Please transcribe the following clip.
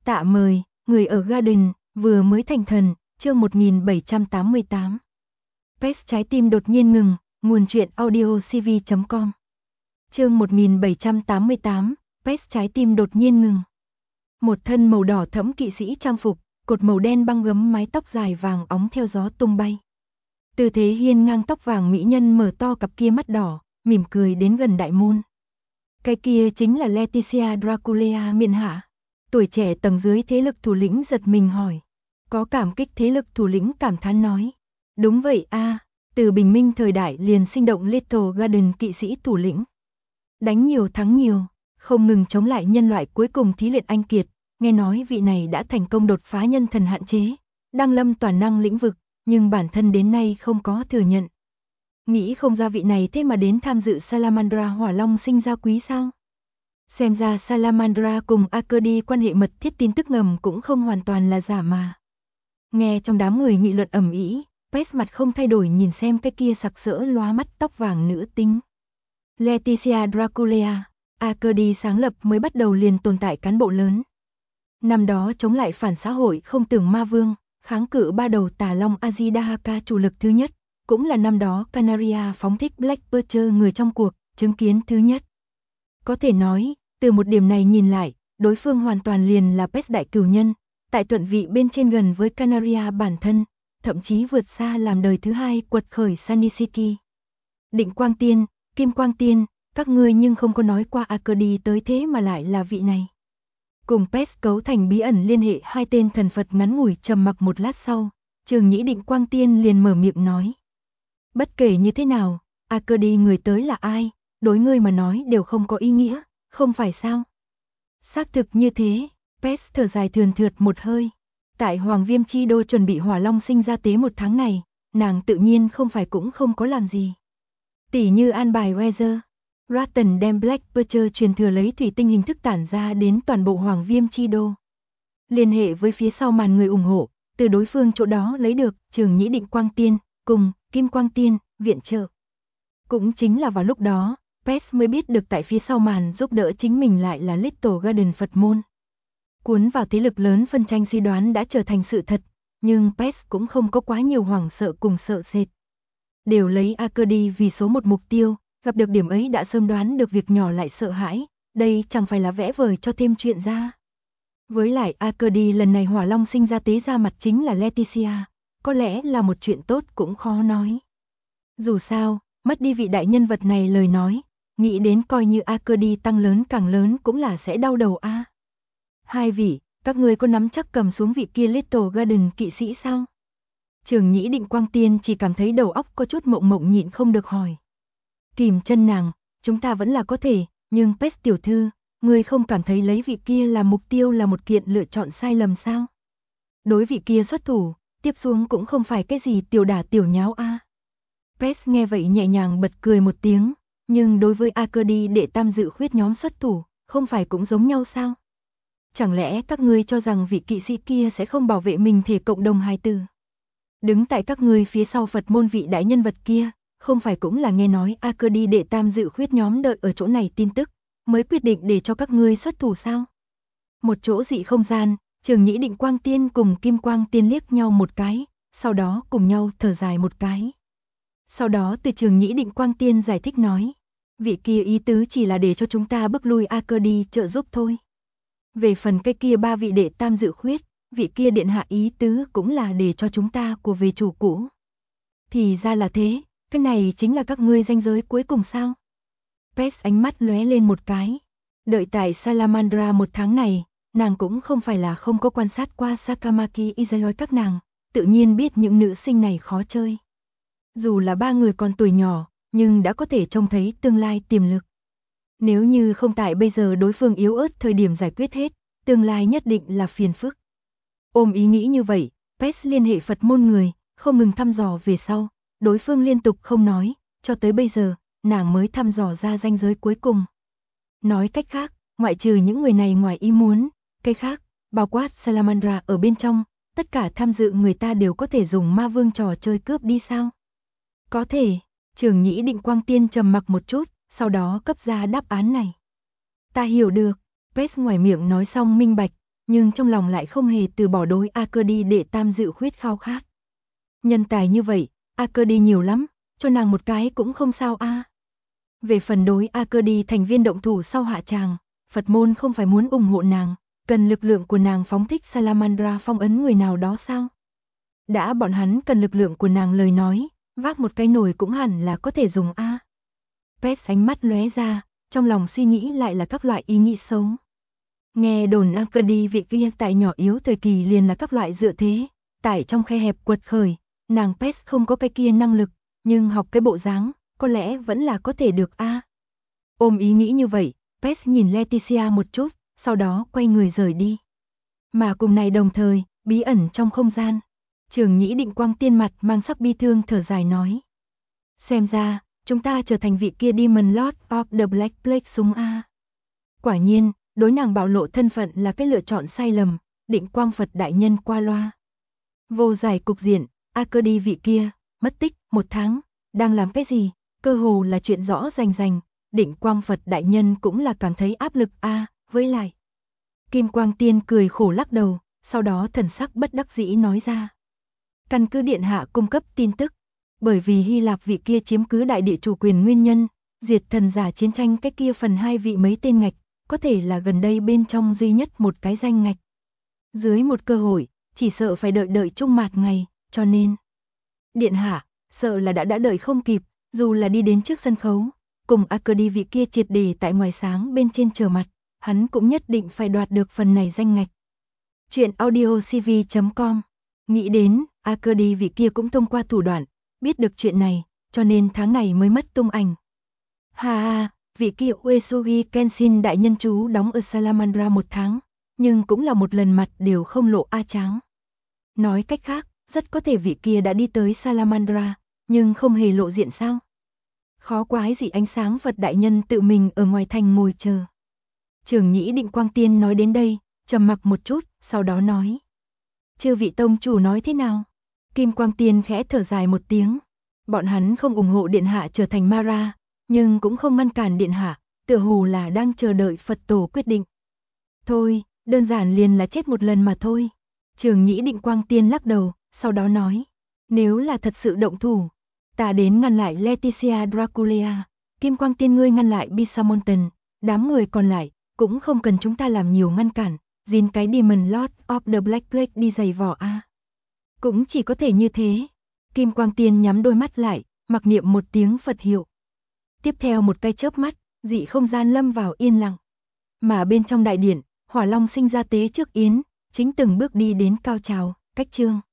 Tạ mời, người ở Garden, vừa mới thành thần, chương 1788. PES trái tim đột nhiên ngừng, nguồn truyện audiocv.com. Chương 1788, PES trái tim đột nhiên ngừng. Một thân màu đỏ thẫm kỵ sĩ trang phục, cột màu đen băng gấm mái tóc dài vàng óng theo gió tung bay. Tư thế hiên ngang tóc vàng mỹ nhân mở to cặp kia mắt đỏ, mỉm cười đến gần đại môn. Cái kia chính là Leticia Draculea miện hạ. Tuổi trẻ tầng dưới thế lực thủ lĩnh giật mình hỏi. Có cảm kích thế lực thủ lĩnh cảm thán nói. Đúng vậy a, từ bình minh thời đại liền sinh động Little Garden kỵ sĩ thủ lĩnh. Đánh nhiều thắng nhiều, không ngừng chống lại nhân loại cuối cùng thí luyện anh kiệt. Nghe nói vị này đã thành công đột phá nhân thần hạn chế, đăng lâm toàn năng lĩnh vực, nhưng bản thân đến nay không có thừa nhận. Nghĩ không ra vị này thế mà đến tham dự Salamandra Hỏa Long sinh ra quý sao? Xem ra Salamandra cùng Arcady quan hệ mật thiết, tin tức ngầm cũng không hoàn toàn là giả mà. Nghe trong đám người nghị luận ầm ĩ, PES mặt không thay đổi nhìn xem cái kia sặc sỡ lóa mắt tóc vàng nữ tính. Leticia Draculea, Arcady sáng lập mới bắt đầu liền tồn tại cán bộ lớn. Năm đó chống lại phản xã hội không tưởng ma vương, kháng cự ba đầu tà long Azidahaka chủ lực thứ nhất, cũng là năm đó Canaria phóng thích Black Butcher người trong cuộc, chứng kiến thứ nhất. Có thể nói, từ một điểm này nhìn lại, đối phương hoàn toàn liền là PES đại cửu nhân, tại thuận vị bên trên gần với Canaria bản thân, thậm chí vượt xa làm đời thứ hai quật khởi Sanisiki. Định Quang Tiên, Kim Quang Tiên, các ngươi nhưng không có nói qua Arcady tới thế mà lại là vị này. Cùng PES cấu thành bí ẩn liên hệ hai tên thần Phật ngắn ngủi trầm mặc một lát sau, Trường Nhĩ Định Quang Tiên liền mở miệng nói. Bất kể như thế nào, Arcady người tới là ai, đối ngươi mà nói đều không có ý nghĩa, không phải sao? Xác thực như thế, PES thở dài thườn thượt một hơi. Tại Hoàng Viêm Chi Đô chuẩn bị Hỏa Long sinh ra tế một tháng này, nàng tự nhiên không phải cũng không có làm gì. Tỷ như an bài Weather, Ratton đem Black Butcher truyền thừa lấy thủy tinh hình thức tản ra đến toàn bộ Hoàng Viêm Chi Đô. Liên hệ với phía sau màn người ủng hộ, từ đối phương chỗ đó lấy được Trường Nhĩ Định Quang Tiên, cùng Kim Quang Tiên, viện trợ. Cũng chính là vào lúc đó, PES mới biết được tại phía sau màn giúp đỡ chính mình lại là Little Garden Phật môn. Cuốn vào thế lực lớn phân tranh suy đoán đã trở thành sự thật, nhưng PES cũng không có quá nhiều hoảng sợ cùng sợ sệt. Đều lấy Arcady vì số một mục tiêu, gặp được điểm ấy đã sớm đoán được việc nhỏ lại sợ hãi, đây chẳng phải là vẽ vời cho thêm chuyện ra. Với lại Arcady lần này Hỏa Long sinh ra tế ra mặt chính là Leticia, có lẽ là một chuyện tốt cũng khó nói. Dù sao, mất đi vị đại nhân vật này lời nói, nghĩ đến coi như Arcady tăng lớn càng lớn cũng là sẽ đau đầu a. Hai vị, các ngươi có nắm chắc cầm xuống vị kia Little Garden kỵ sĩ sao? Trường Nhĩ Định Quang Tiên chỉ cảm thấy đầu óc có chút mộng mộng nhịn không được hỏi. Kìm chân nàng, chúng ta vẫn là có thể, nhưng PES tiểu thư, ngươi không cảm thấy lấy vị kia làm mục tiêu là một kiện lựa chọn sai lầm sao? Đối vị kia xuất thủ, tiếp xuống cũng không phải cái gì tiểu đả tiểu nháo a. PES nghe vậy nhẹ nhàng bật cười một tiếng, nhưng đối với Arcady đệ tam dự khuyết nhóm xuất thủ, không phải cũng giống nhau sao? Chẳng lẽ các ngươi cho rằng vị kỵ sĩ kia sẽ không bảo vệ mình thể cộng đồng hài tử? Đứng tại các ngươi phía sau Phật môn vị đại nhân vật kia, không phải cũng là nghe nói Arcady đệ tam dự khuyết nhóm đợi ở chỗ này tin tức, mới quyết định để cho các ngươi xuất thủ sao? Một chỗ dị không gian, Trường Nhĩ Định Quang Tiên cùng Kim Quang Tiên liếc nhau một cái, sau đó cùng nhau thở dài một cái. Sau đó từ Trường Nhĩ Định Quang Tiên giải thích nói, vị kia ý tứ chỉ là để cho chúng ta bức lui Arcady trợ giúp thôi. Về phần cái kia ba vị đệ tam dự khuyết, vị kia điện hạ ý tứ cũng là để cho chúng ta của về chủ cũ. Thì ra là thế, cái này chính là các ngươi ranh giới cuối cùng sao? PES ánh mắt lóe lên một cái. Đợi tại Salamandra một tháng này, nàng cũng không phải là không có quan sát qua Sakamaki Izayoi các nàng, tự nhiên biết những nữ sinh này khó chơi. Dù là ba người còn tuổi nhỏ, nhưng đã có thể trông thấy tương lai tiềm lực. Nếu như không tại bây giờ đối phương yếu ớt thời điểm giải quyết hết, tương lai nhất định là phiền phức. Ôm ý nghĩ như vậy, PES liên hệ Phật môn người, không ngừng thăm dò về sau, đối phương liên tục không nói, cho tới bây giờ, nàng mới thăm dò ra ranh giới cuối cùng. Nói cách khác, ngoại trừ những người này ngoài ý muốn, cái khác, bao quát Salamandra ở bên trong, tất cả tham dự người ta đều có thể dùng ma vương trò chơi cướp đi sao? Có thể, Trường Nhĩ Định Quang Tiên trầm mặc một chút, sau đó cấp ra đáp án này. Ta hiểu được, PES ngoài miệng nói xong minh bạch, nhưng trong lòng lại không hề từ bỏ đối Arcady đệ tam dự khuyết khao khát. Nhân tài như vậy, Arcady nhiều lắm, cho nàng một cái cũng không sao a. Về phần đối Arcady thành viên động thủ sau hạ tràng, Phật môn không phải muốn ủng hộ nàng, cần lực lượng của nàng phóng thích Salamandra phong ấn người nào đó sao? Đã bọn hắn cần lực lượng của nàng lời nói, vác một cái nồi cũng hẳn là có thể dùng a. Pet ánh mắt lóe ra, trong lòng suy nghĩ lại là các loại ý nghĩ xấu. Nghe đồn Arcady vị kia tại nhỏ yếu thời kỳ liền là các loại dựa thế, tại trong khe hẹp quật khởi, nàng Pet không có cái kia năng lực, nhưng học cái bộ dáng, có lẽ vẫn là có thể được a. Ôm ý nghĩ như vậy, Pet nhìn Leticia một chút, sau đó quay người rời đi. Mà cùng này đồng thời, bí ẩn trong không gian, Trường Nhĩ Định Quang Tiên mặt mang sắc bi thương thở dài nói. Xem ra, chúng ta trở thành vị kia Demon Lord of the Black Plague súng a. Quả nhiên, đối nàng bạo lộ thân phận là cái lựa chọn sai lầm, Định Quang Phật đại nhân qua loa. Vô giải cục diện, Arcady vị kia, mất tích 1 tháng, đang làm cái gì, cơ hồ là chuyện rõ rành rành, Định Quang Phật đại nhân cũng là cảm thấy áp lực a, với lại. Kim Quang Tiên cười khổ lắc đầu, sau đó thần sắc bất đắc dĩ nói ra. Căn cứ điện hạ cung cấp tin tức, bởi vì Hy Lạp vị kia chiếm cứ đại địa chủ quyền nguyên nhân, diệt thần giả chiến tranh cái kia phần 2 vị mấy tên ngạch, có thể là gần đây bên trong duy nhất một cái danh ngạch. Dưới một cơ hội, chỉ sợ phải đợi trung mạt ngày, cho nên. Điện hạ, sợ là đã đợi không kịp, dù là đi đến trước sân khấu, cùng Arcady vị kia triệt để tại ngoài sáng bên trên chờ mặt, hắn cũng nhất định phải đoạt được phần này danh ngạch. Chuyện audiocv.com. Nghĩ đến, Arcady vị kia cũng thông qua thủ đoạn, biết được chuyện này, cho nên tháng này mới mất tung ảnh. Ha, vị kia Uesugi Kenshin đại nhân chú đóng ở Salamandra 1 tháng, nhưng cũng là một lần mặt đều không lộ a tráng. Nói cách khác, rất có thể vị kia đã đi tới Salamandra, nhưng không hề lộ diện sao? Khó quái gì ánh sáng Phật đại nhân tự mình ở ngoài thành ngồi chờ. Trường Nhĩ Định Quang Tiên nói đến đây, trầm mặc một chút, sau đó nói. Chư vị tông chủ nói thế nào? Kim Quang Tiên khẽ thở dài một tiếng. Bọn hắn không ủng hộ điện hạ trở thành Mara, nhưng cũng không ngăn cản điện hạ, tựa hồ là đang chờ đợi Phật tổ quyết định. Thôi, đơn giản liền là chết một lần mà thôi. Trường Nhĩ Định Quang Tiên lắc đầu, sau đó nói. Nếu là thật sự động thủ, ta đến ngăn lại Leticia Dracula, Kim Quang Tiên ngươi ngăn lại Bisamonten, đám người còn lại, cũng không cần chúng ta làm nhiều ngăn cản, dìn cái Demon Lord of the Black Plague đi giày vò a. Cũng chỉ có thể như thế. Kim Quang Tiên nhắm đôi mắt lại, mặc niệm một tiếng Phật hiệu. Tiếp theo một cái chớp mắt, dị không gian lâm vào yên lặng. Mà bên trong đại điện, Hỏa Long sinh ra tế trước yến, chính từng bước đi đến cao trào, cách chương.